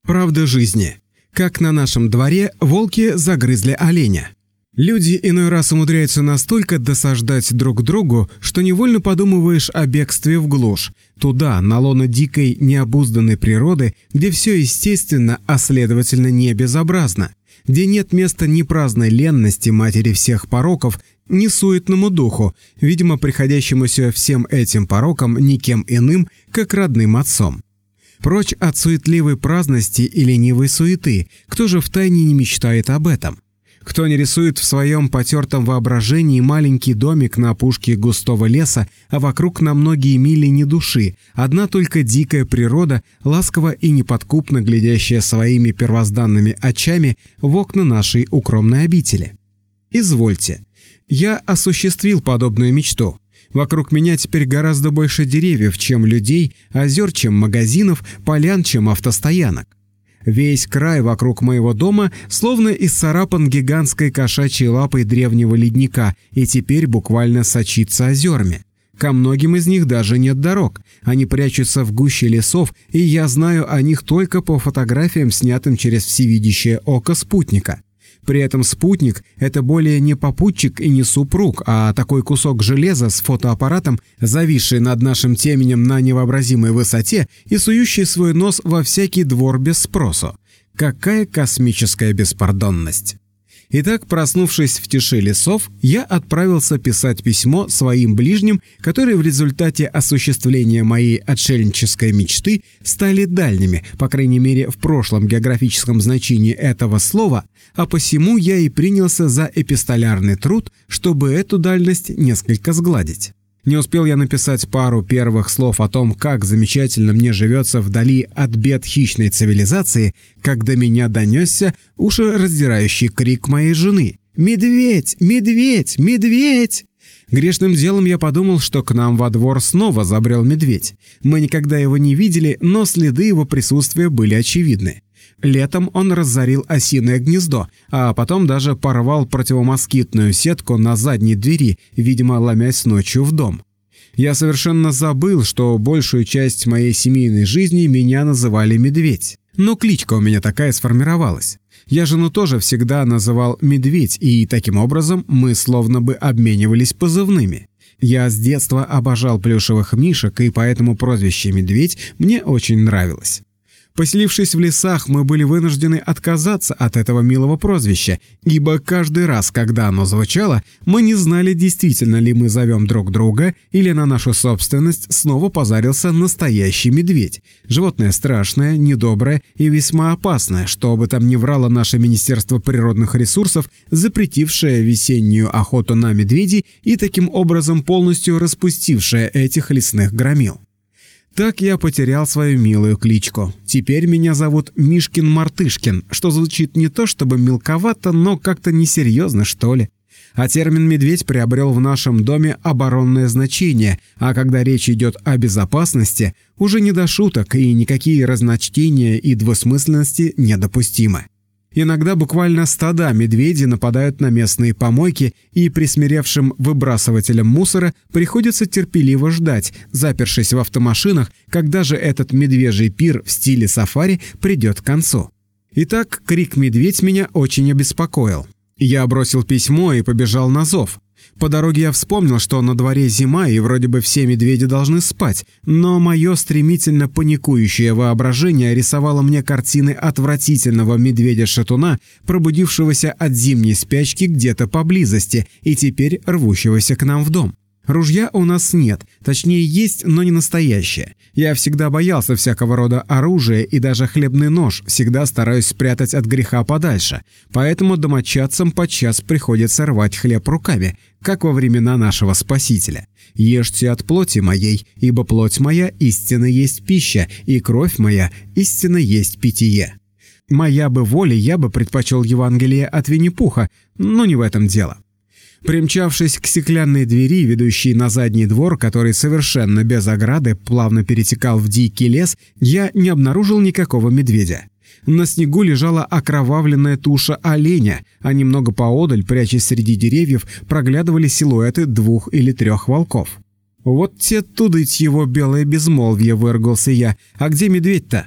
Правда жизни. Как на нашем дворе волки загрызли оленя. Люди иной раз умудряются настолько досаждать друг другу, что невольно подумываешь о бегстве в глушь, туда, на лоно дикой, необузданной природы, где все естественно, а следовательно не безобразно, где нет места ни праздной ленности матери всех пороков, ни суетному духу, видимо, приходящемуся всем этим порокам никем иным, как родным отцом. Прочь от суетливой праздности и ленивой суеты, кто же втайне не мечтает об этом? Кто не рисует в своем потертом воображении маленький домик на опушке густого леса, а вокруг на многие мили ни души, одна только дикая природа, ласково и неподкупно глядящая своими первозданными очами в окна нашей укромной обители? Извольте. Я осуществил подобную мечту. Вокруг меня теперь гораздо больше деревьев, чем людей, озер, чем магазинов, полян, чем автостоянок. Весь край вокруг моего дома словно исцарапан гигантской кошачьей лапой древнего ледника и теперь буквально сочится озерами. Ко многим из них даже нет дорог, они прячутся в гуще лесов, и я знаю о них только по фотографиям, снятым через всевидящее око спутника. При этом спутник – это более не попутчик и не супруг, а такой кусок железа с фотоаппаратом, зависший над нашим теменем на невообразимой высоте и сующий свой нос во всякий двор без спросу. Какая космическая беспардонность! Итак, проснувшись в тиши лесов, я отправился писать письмо своим ближним, которые в результате осуществления моей отшельнической мечты стали дальними, по крайней мере в прошлом географическом значении этого слова, а посему я и принялся за эпистолярный труд, чтобы эту дальность несколько сгладить. Не успел я написать пару первых слов о том, как замечательно мне живется вдали от бед хищной цивилизации, как до меня донесся ушераздирающий крик моей жены: «Медведь! Медведь! Медведь!» Грешным делом я подумал, что к нам во двор снова забрел медведь. Мы никогда его не видели, но следы его присутствия были очевидны. Летом он разорил осиное гнездо, а потом даже порвал противомоскитную сетку на задней двери, видимо, ломясь ночью в дом. Я совершенно забыл, что большую часть моей семейной жизни меня называли «Медведь». Но кличка у меня такая сформировалась. Я жену тоже всегда называл «Медведь», и таким образом мы словно бы обменивались позывными. Я с детства обожал плюшевых мишек, и поэтому прозвище «Медведь» мне очень нравилось. Поселившись в лесах, мы были вынуждены отказаться от этого милого прозвища, ибо каждый раз, когда оно звучало, мы не знали, действительно ли мы зовем друг друга, или на нашу собственность снова позарился настоящий медведь. Животное страшное, недоброе и весьма опасное, что бы там ни врало наше Министерство природных ресурсов, запретившее весеннюю охоту на медведей и таким образом полностью распустившее этих лесных громил. Так я потерял свою милую кличку. Теперь меня зовут Мишкин-Мартышкин, что звучит не то чтобы мелковато, но как-то несерьезно, что ли. А термин «медведь» приобрел в нашем доме оборонное значение, а когда речь идет о безопасности, уже не до шуток, и никакие разночтения и двусмысленности недопустимы. Иногда буквально стада медведей нападают на местные помойки, и присмиревшим выбрасывателям мусора приходится терпеливо ждать, запершись в автомашинах, когда же этот медвежий пир в стиле сафари придет к концу. Итак, крик «Медведь» меня очень обеспокоил. Я бросил письмо и побежал на зов. По дороге я вспомнил, что на дворе зима и вроде бы все медведи должны спать, но мое стремительно паникующее воображение рисовало мне картины отвратительного медведя-шатуна, пробудившегося от зимней спячки где-то поблизости и теперь рвущегося к нам в дом. Ружья у нас нет, точнее есть, но не настоящее. Я всегда боялся всякого рода оружия, и даже хлебный нож всегда стараюсь спрятать от греха подальше, поэтому домочадцам подчас приходится рвать хлеб руками, как во времена нашего Спасителя. «Ешьте от плоти моей, ибо плоть моя истинно есть пища, и кровь моя истинно есть питье». Моя бы воля, я бы предпочел Евангелие от Винни-Пуха, но не в этом дело. Примчавшись к стеклянной двери, ведущей на задний двор, который совершенно без ограды плавно перетекал в дикий лес, я не обнаружил никакого медведя. На снегу лежала окровавленная туша оленя, а немного поодаль, прячась среди деревьев, проглядывали силуэты 2 или 3 волков. «Вот те тудыть его белое безмолвие», — выругался я. «А где медведь-то?»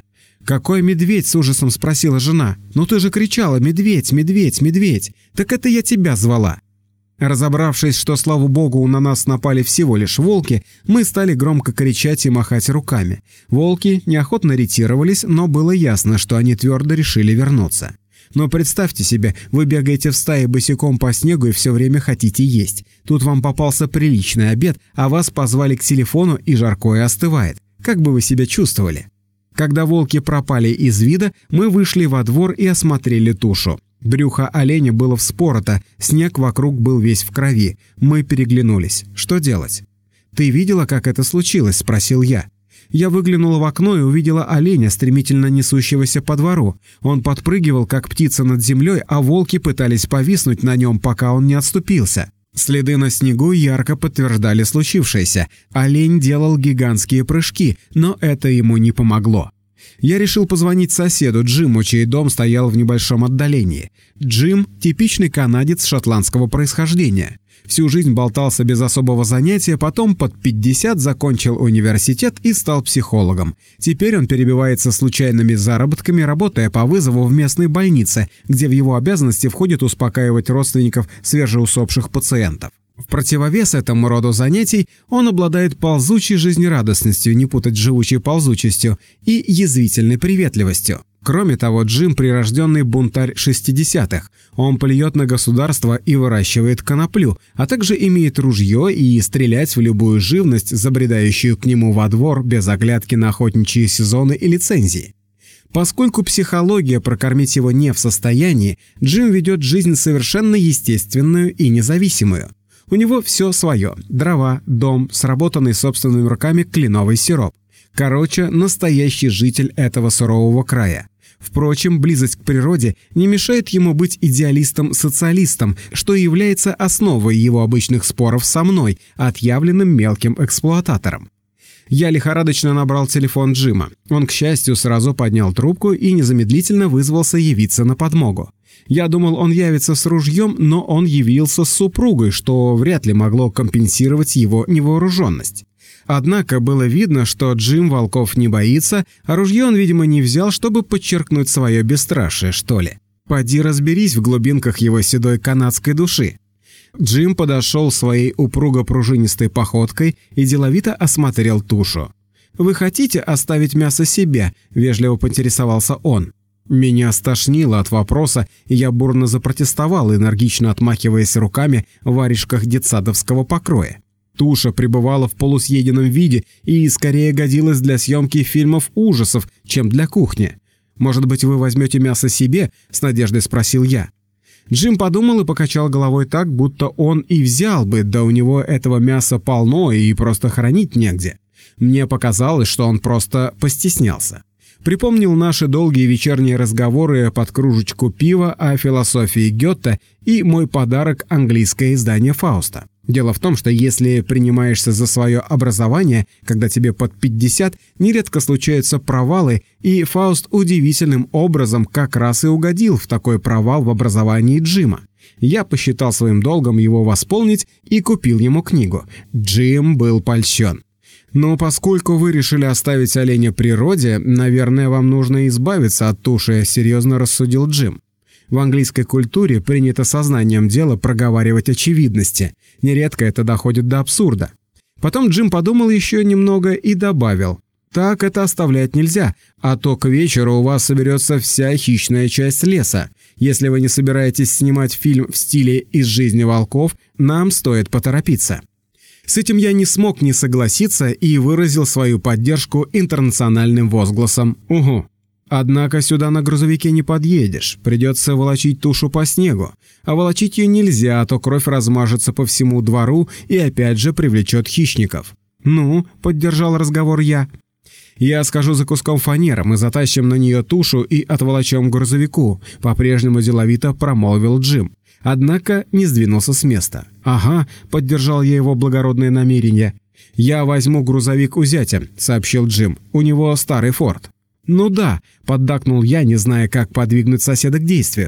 «Какой медведь?» – с ужасом спросила жена. «Ну ты же кричала: медведь, медведь, медведь! Так это я тебя звала!» Разобравшись, что, слава богу, на нас напали всего лишь волки, мы стали громко кричать и махать руками. Волки неохотно ретировались, но было ясно, что они твердо решили вернуться. Но представьте себе, вы бегаете в стае босиком по снегу и все время хотите есть. Тут вам попался приличный обед, а вас позвали к телефону, и жаркое остывает. Как бы вы себя чувствовали? Когда волки пропали из вида, мы вышли во двор и осмотрели тушу. Брюхо оленя было вспорото, снег вокруг был весь в крови. Мы переглянулись. Что делать? «Ты видела, как это случилось?» – спросил я. Я выглянула в окно и увидела оленя, стремительно несущегося по двору. Он подпрыгивал, как птица над землей, а волки пытались повиснуть на нем, пока он не отступился. Следы на снегу ярко подтверждали случившееся. Олень делал гигантские прыжки, но это ему не помогло. Я решил позвонить соседу Джиму, чей дом стоял в небольшом отдалении. Джим – типичный канадец шотландского происхождения. Всю жизнь болтался без особого занятия, потом под 50 закончил университет и стал психологом. Теперь он перебивается случайными заработками, работая по вызову в местной больнице, где в его обязанности входит успокаивать родственников свежеусопших пациентов. В противовес этому роду занятий он обладает ползучей жизнерадостностью, не путать с живучей ползучестью, и язвительной приветливостью. Кроме того, Джим – прирожденный бунтарь 60-х. Он плюет на государство и выращивает коноплю, а также имеет ружье и стрелять в любую живность, забредающую к нему во двор без оглядки на охотничьи сезоны и лицензии. Поскольку психология прокормить его не в состоянии, Джим ведет жизнь совершенно естественную и независимую. У него все свое – дрова, дом, сработанный собственными руками кленовый сироп. Короче, настоящий житель этого сурового края. Впрочем, близость к природе не мешает ему быть идеалистом-социалистом, что и является основой его обычных споров со мной, отъявленным мелким эксплуататором. Я лихорадочно набрал телефон Джима. Он, к счастью, сразу поднял трубку и незамедлительно вызвался явиться на подмогу. Я думал, он явится с ружьем, но он явился с супругой, что вряд ли могло компенсировать его невооруженность. Однако было видно, что Джим волков не боится, а ружье он, видимо, не взял, чтобы подчеркнуть свое бесстрашие, что ли. Поди разберись в глубинках его седой канадской души. Джим подошел своей упруго-пружинистой походкой и деловито осмотрел тушу. «Вы хотите оставить мясо себе?» – вежливо поинтересовался он. Меня стошнило от вопроса, и я бурно запротестовал, энергично отмахиваясь руками в варежках детсадовского покроя. Туша пребывала в полусъеденном виде и скорее годилась для съемки фильмов ужасов, чем для кухни. «Может быть, вы возьмете мясо себе?» – с надеждой спросил я. Джим подумал и покачал головой так, будто он и взял бы, да у него этого мяса полно и просто хранить негде. Мне показалось, что он просто постеснялся. Припомнил наши долгие вечерние разговоры под кружечку пива о философии Гёте и мой подарок – английское издание Фауста. Дело в том, что если принимаешься за свое образование, когда тебе под 50, нередко случаются провалы, и Фауст удивительным образом как раз и угодил в такой провал в образовании Джима. Я посчитал своим долгом его восполнить и купил ему книгу. Джим был польщен. «Но поскольку вы решили оставить оленя природе, наверное, вам нужно избавиться от туши», — серьезно рассудил Джим. В английской культуре принято сознанием дела проговаривать очевидности. Нередко это доходит до абсурда. Потом Джим подумал еще немного и добавил: «Так это оставлять нельзя, а то к вечеру у вас соберется вся хищная часть леса. Если вы не собираетесь снимать фильм в стиле «Из жизни волков», нам стоит поторопиться». С этим я не смог не согласиться и выразил свою поддержку интернациональным возгласом «Угу». Однако сюда на грузовике не подъедешь, придется волочить тушу по снегу. А волочить ее нельзя, а то кровь размажется по всему двору и опять же привлечет хищников. «Ну», — поддержал разговор я. «Я схожу за куском фанеры, мы затащим на нее тушу и отволочем к грузовику», — по-прежнему деловито промолвил Джим. Однако не сдвинулся с места. «Ага», — поддержал я его благородное намерение. «Я возьму грузовик у зятя», — сообщил Джим. «У него старый Форд». «Ну да», — поддакнул я, не зная, как подвигнуть соседа к действию.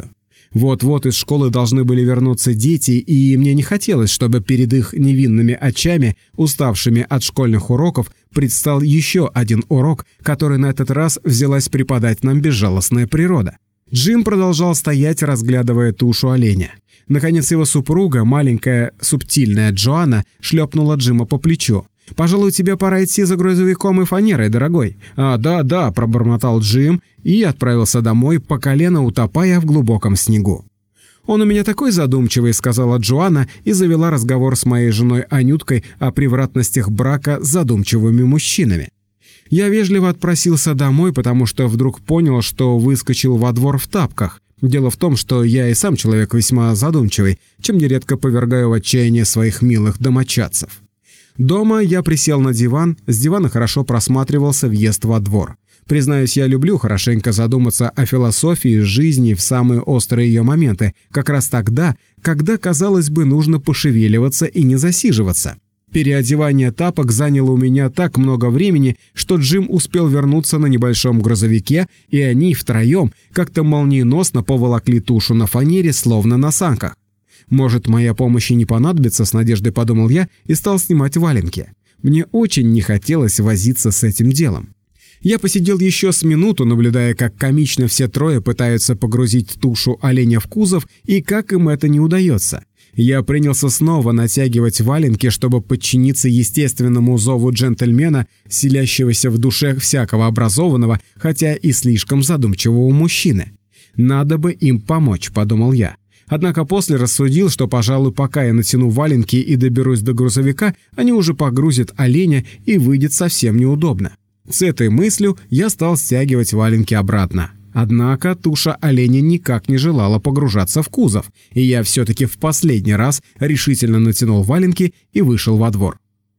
Вот-вот из школы должны были вернуться дети, и мне не хотелось, чтобы перед их невинными очами, уставшими от школьных уроков, предстал еще один урок, который на этот раз взялась преподать нам безжалостная природа. Джим продолжал стоять, разглядывая тушу оленя. Наконец его супруга, маленькая субтильная Джоанна, шлепнула Джима по плечу. «Пожалуй, тебе пора идти за грузовиком и фанерой, дорогой». «Да», – пробормотал Джим и отправился домой, по колено утопая в глубоком снегу. «Он у меня такой задумчивый», – сказала Джоанна и завела разговор с моей женой Анюткой о превратностях брака с задумчивыми мужчинами. Я вежливо отпросился домой, потому что вдруг понял, что выскочил во двор в тапках. Дело в том, что я и сам человек весьма задумчивый, чем нередко повергаю в отчаяние своих милых домочадцев. Дома я присел на диван, с дивана хорошо просматривался въезд во двор. Признаюсь, я люблю хорошенько задуматься о философии жизни в самые острые ее моменты, как раз тогда, когда, казалось бы, нужно пошевеливаться и не засиживаться. Переодевание тапок заняло у меня так много времени, что Джим успел вернуться на небольшом грузовике, и они втроем как-то молниеносно поволокли тушу на фанере, словно на санках. «Может, моя помощь и не понадобится», — с надеждой подумал я и стал снимать валенки. Мне очень не хотелось возиться с этим делом. Я посидел еще с минуту, наблюдая, как комично все трое пытаются погрузить тушу оленя в кузов и как им это не удается. Я принялся снова натягивать валенки, чтобы подчиниться естественному зову джентльмена, селящегося в душе всякого образованного, хотя и слишком задумчивого мужчины. «Надо бы им помочь», — подумал я. Однако после рассудил, что, пожалуй, пока я натяну валенки и доберусь до грузовика, они уже погрузят оленя и выйдет совсем неудобно. С этой мыслью я стал стягивать валенки обратно. Однако туша оленя никак не желала погружаться в кузов, и я все-таки в последний раз решительно натянул валенки и вышел во двор.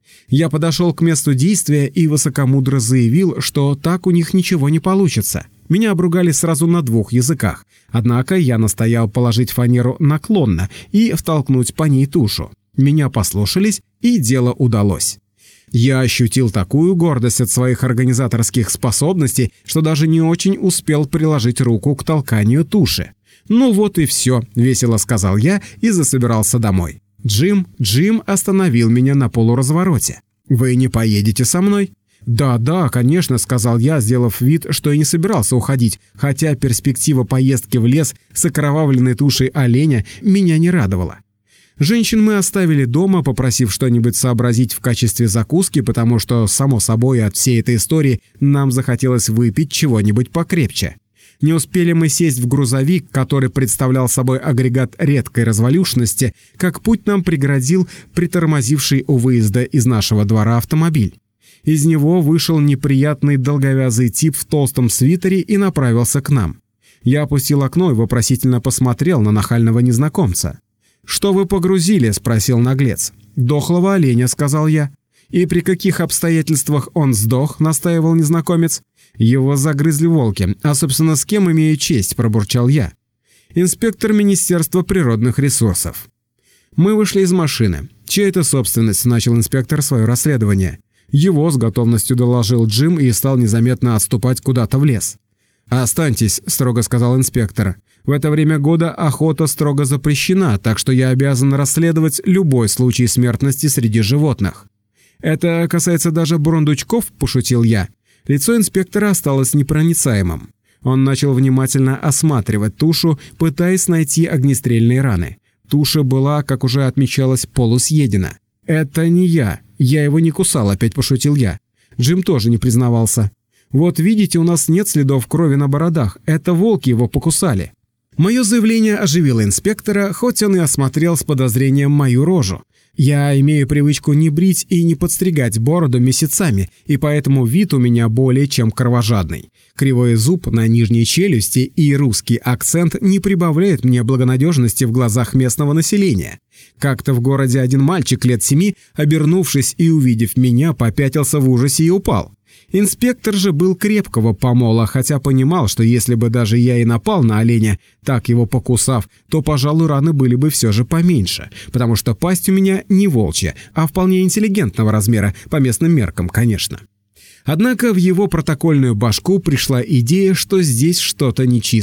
Я подошел к месту действия и высокомудро заявил, что так у них ничего не получится. Меня обругали сразу на двух языках, однако я настоял положить фанеру наклонно и втолкнуть по ней тушу. Меня послушались, и дело удалось. Я ощутил такую гордость от своих организаторских способностей, что даже не очень успел приложить руку к толканию туши. «Ну вот и все», — весело сказал я и засобирался домой. Джим остановил меня на полуразвороте. «Вы не поедете со мной?» «Да, конечно», — сказал я, сделав вид, что и не собирался уходить, хотя перспектива поездки в лес с окровавленной тушей оленя меня не радовала. Женщин мы оставили дома, попросив что-нибудь сообразить в качестве закуски, потому что, само собой, от всей этой истории нам захотелось выпить чего-нибудь покрепче. Не успели мы сесть в грузовик, который представлял собой агрегат редкой развалюшности, как путь нам преградил притормозивший у выезда из нашего двора автомобиль. Из него вышел неприятный долговязый тип в толстом свитере и направился к нам. Я опустил окно и вопросительно посмотрел на нахального незнакомца. «Что вы погрузили?» – спросил наглец. «Дохлого оленя», – сказал я. «И при каких обстоятельствах он сдох?» – настаивал незнакомец. «Его загрызли волки. А, собственно, с кем имею честь?» – пробурчал я. «Инспектор Министерства природных ресурсов». Мы вышли из машины. «Чья это собственность?» – начал инспектор свое расследование. «Его», – с готовностью доложил Джим и стал незаметно отступать куда-то в лес. «Останьтесь», – строго сказал инспектор. «В это время года охота строго запрещена, так что я обязан расследовать любой случай смертности среди животных». «Это касается даже бурундучков», – пошутил я. Лицо инспектора осталось непроницаемым. Он начал внимательно осматривать тушу, пытаясь найти огнестрельные раны. Туша была, как уже отмечалось, полусъедена. «Это не я его не кусал», – опять пошутил я. Джим тоже не признавался. «Вот видите, у нас нет следов крови на бородах. Это волки его покусали». Мое заявление оживило инспектора, хоть он и осмотрел с подозрением мою рожу. Я имею привычку не брить и не подстригать бороду месяцами, и поэтому вид у меня более чем кровожадный. Кривой зуб на нижней челюсти и русский акцент не прибавляют мне благонадежности в глазах местного населения. Как-то в городе один мальчик лет 7, обернувшись и увидев меня, попятился в ужасе и упал. Инспектор же был крепкого помола, хотя понимал, что если бы даже я и напал на оленя, так его покусав, то, пожалуй, раны были бы все же поменьше, потому что пасть у меня не волчья, а вполне интеллигентного размера, по местным меркам, конечно. Однако в его протокольную башку пришла идея, что здесь что-то нечисто.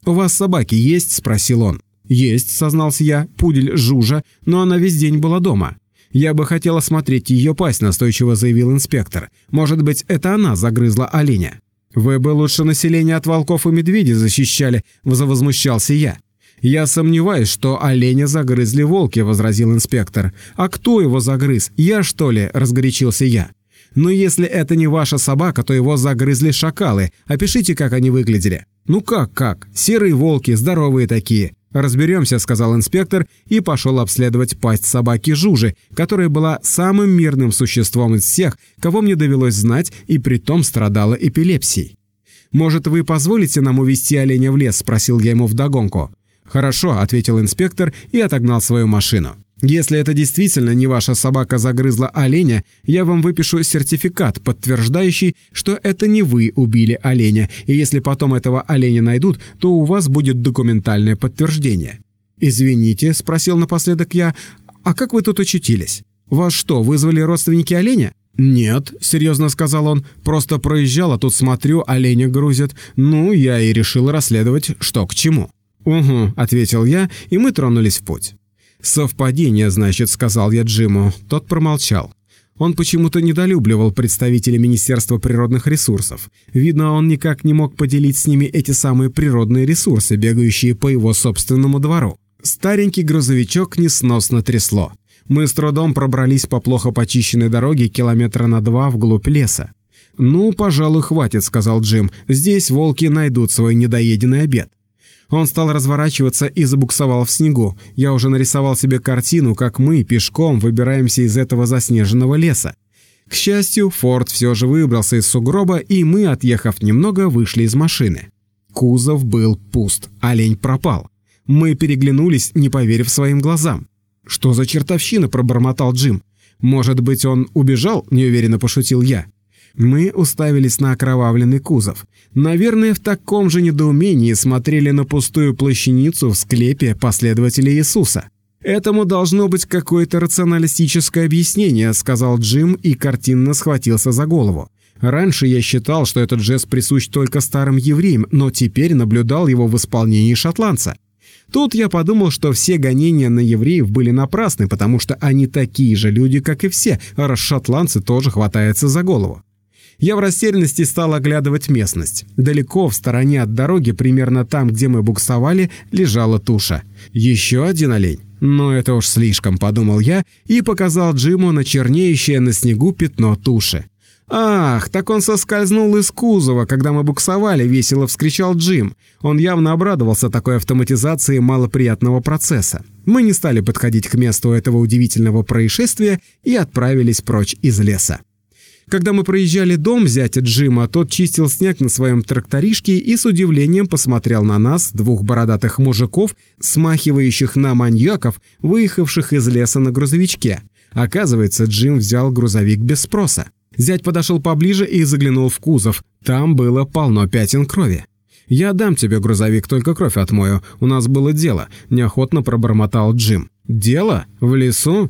«У вас собаки есть?» – спросил он. «Есть», – сознался я, – пудель Жужа, но она весь день была дома». «Я бы хотел осмотреть ее пасть», – настойчиво заявил инспектор. «Может быть, это она загрызла оленя». «Вы бы лучше население от волков и медведей защищали», – возмущался я. «Я сомневаюсь, что оленя загрызли волки», – возразил инспектор. «А кто его загрыз? Я, что ли?» – разгорячился я. «Но если это не ваша собака, то его загрызли шакалы. Опишите, как они выглядели». «Ну как? Серые волки, здоровые такие». «Разберемся», – сказал инспектор и пошел обследовать пасть собаки Жужи, которая была самым мирным существом из всех, кого мне довелось знать, и притом страдала эпилепсией. «Может, вы позволите нам увезти оленя в лес?» – спросил я ему вдогонку. «Хорошо», – ответил инспектор и отогнал свою машину. «Если это действительно не ваша собака загрызла оленя, я вам выпишу сертификат, подтверждающий, что это не вы убили оленя, и если потом этого оленя найдут, то у вас будет документальное подтверждение». «Извините», – спросил напоследок я, – «а как вы тут очутились? Вас что, вызвали родственники оленя?» «Нет», – серьезно сказал он, – «просто проезжал, а тут смотрю, оленя грузят. Ну, я и решил расследовать, что к чему». «Угу», – ответил я, и мы тронулись в путь. «Совпадение, значит», — сказал я Джиму. Тот промолчал. Он почему-то недолюбливал представителей Министерства природных ресурсов. Видно, он никак не мог поделить с ними эти самые природные ресурсы, бегающие по его собственному двору. Старенький грузовичок несносно трясло. Мы с трудом пробрались по плохо почищенной дороге километра на 2 вглубь леса. «Ну, пожалуй, хватит», — сказал Джим. «Здесь волки найдут свой недоеденный обед». Он стал разворачиваться и забуксовал в снегу. Я уже нарисовал себе картину, как мы пешком выбираемся из этого заснеженного леса. К счастью, Форд все же выбрался из сугроба, и мы, отъехав немного, вышли из машины. Кузов был пуст, олень пропал. Мы переглянулись, не поверив своим глазам. «Что за чертовщина?» – пробормотал Джим. «Может быть, он убежал?» – неуверенно пошутил я. Мы уставились на окровавленный кузов. Наверное, в таком же недоумении смотрели на пустую плащаницу в склепе последователей Иисуса. «Этому должно быть какое-то рационалистическое объяснение», — сказал Джим и картинно схватился за голову. Раньше я считал, что этот жест присущ только старым евреям, но теперь наблюдал его в исполнении шотландца. Тут я подумал, что все гонения на евреев были напрасны, потому что они такие же люди, как и все, раз шотландцы тоже хватаются за голову. Я в растерянности стал оглядывать местность. Далеко в стороне от дороги, примерно там, где мы буксовали, лежала туша. Еще один олень? Но это уж слишком, подумал я и показал Джиму на чернеющее на снегу пятно туши. «Ах, так он соскользнул из кузова, когда мы буксовали», — весело вскричал Джим. Он явно обрадовался такой автоматизации малоприятного процесса. Мы не стали подходить к месту этого удивительного происшествия и отправились прочь из леса. Когда мы проезжали дом зятя Джима, тот чистил снег на своем тракторишке и с удивлением посмотрел на нас, двух бородатых мужиков, смахивающих на маньяков, выехавших из леса на грузовичке. Оказывается, Джим взял грузовик без спроса. Зять подошел поближе и заглянул в кузов. Там было полно пятен крови. «Я дам тебе грузовик, только кровь отмою. У нас было дело», – неохотно пробормотал Джим. «Дело? В лесу?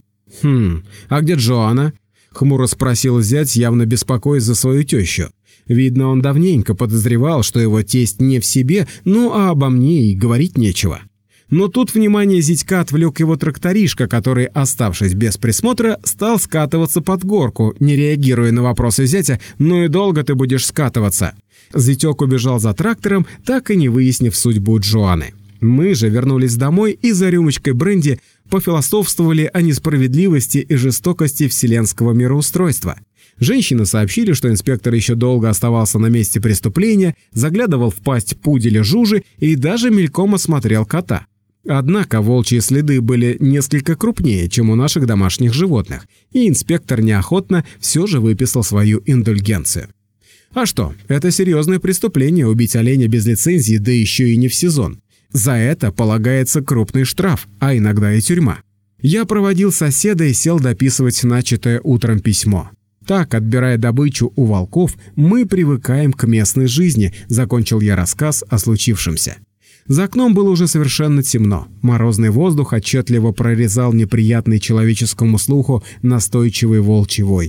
А где Джоанна?» — хмуро спросил зять, явно беспокоясь за свою тещу. Видно, он давненько подозревал, что его тесть не в себе, ну а обо мне и говорить нечего. Но тут внимание зятька отвлек его тракторишка, который, оставшись без присмотра, стал скатываться под горку, не реагируя на вопросы зятя: «Ну и долго ты будешь скатываться?» Зятек убежал за трактором, так и не выяснив судьбу Джоанны. Мы же вернулись домой и за рюмочкой бренди пофилософствовали о несправедливости и жестокости вселенского мироустройства. Женщины сообщили, что инспектор еще долго оставался на месте преступления, заглядывал в пасть пуделя Жужи и даже мельком осмотрел кота. Однако волчьи следы были несколько крупнее, чем у наших домашних животных, и инспектор неохотно все же выписал свою индульгенцию. А что, это серьезное преступление — убить оленя без лицензии, да еще и не в сезон. За это полагается крупный штраф, а иногда и тюрьма. Я проводил соседа и сел дописывать начатое утром письмо. Так, отбирая добычу у волков, мы привыкаем к местной жизни, закончил я рассказ о случившемся. За окном было уже совершенно темно. Морозный воздух отчетливо прорезал неприятный человеческому слуху настойчивый волчий вой.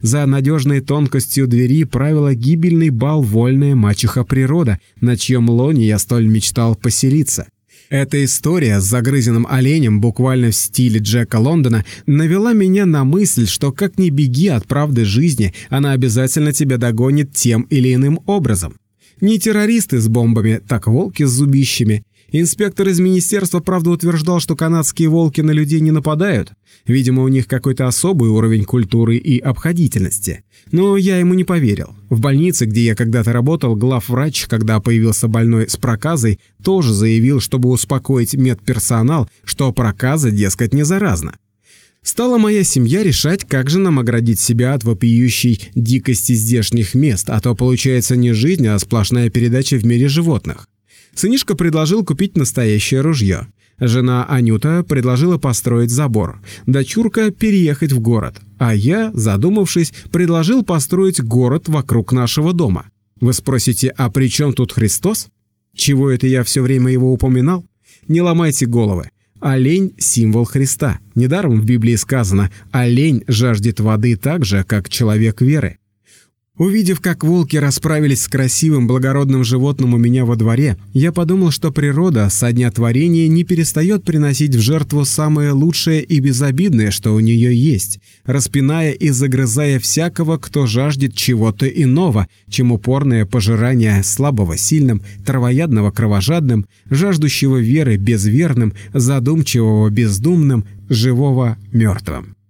За надежной тонкостью двери правила гибельный бал вольная мачеха природа, на чьем лоне я столь мечтал поселиться. Эта история с загрызенным оленем буквально в стиле Джека Лондона навела меня на мысль, что как ни беги от правды жизни, она обязательно тебя догонит тем или иным образом. Не террористы с бомбами, так волки с зубищами. Инспектор из министерства, правда, утверждал, что канадские волки на людей не нападают. Видимо, у них какой-то особый уровень культуры и обходительности. Но я ему не поверил. В больнице, где я когда-то работал, главврач, когда появился больной с проказой, тоже заявил, чтобы успокоить медперсонал, что проказа, дескать, не заразна. Стала моя семья решать, как же нам оградить себя от вопиющей дикости здешних мест, а то получается не жизнь, а сплошная передача в мире животных. Сынишка предложил купить настоящее ружье. Жена Анюта предложила построить забор. Дочурка переехать в город. А я, задумавшись, предложил построить город вокруг нашего дома. Вы спросите, а при чем тут Христос? Чего это я все время его упоминал? Не ломайте головы. Олень – символ Христа. Недаром в Библии сказано «олень жаждет воды так же, как человек веры». Увидев, как волки расправились с красивым благородным животным у меня во дворе, я подумал, что природа со дня творения не перестает приносить в жертву самое лучшее и безобидное, что у нее есть, распиная и загрызая всякого, кто жаждет чего-то иного, чем упорное пожирание слабого сильным, травоядного кровожадным, жаждущего веры безверным, задумчивого бездумным, живого мертвым.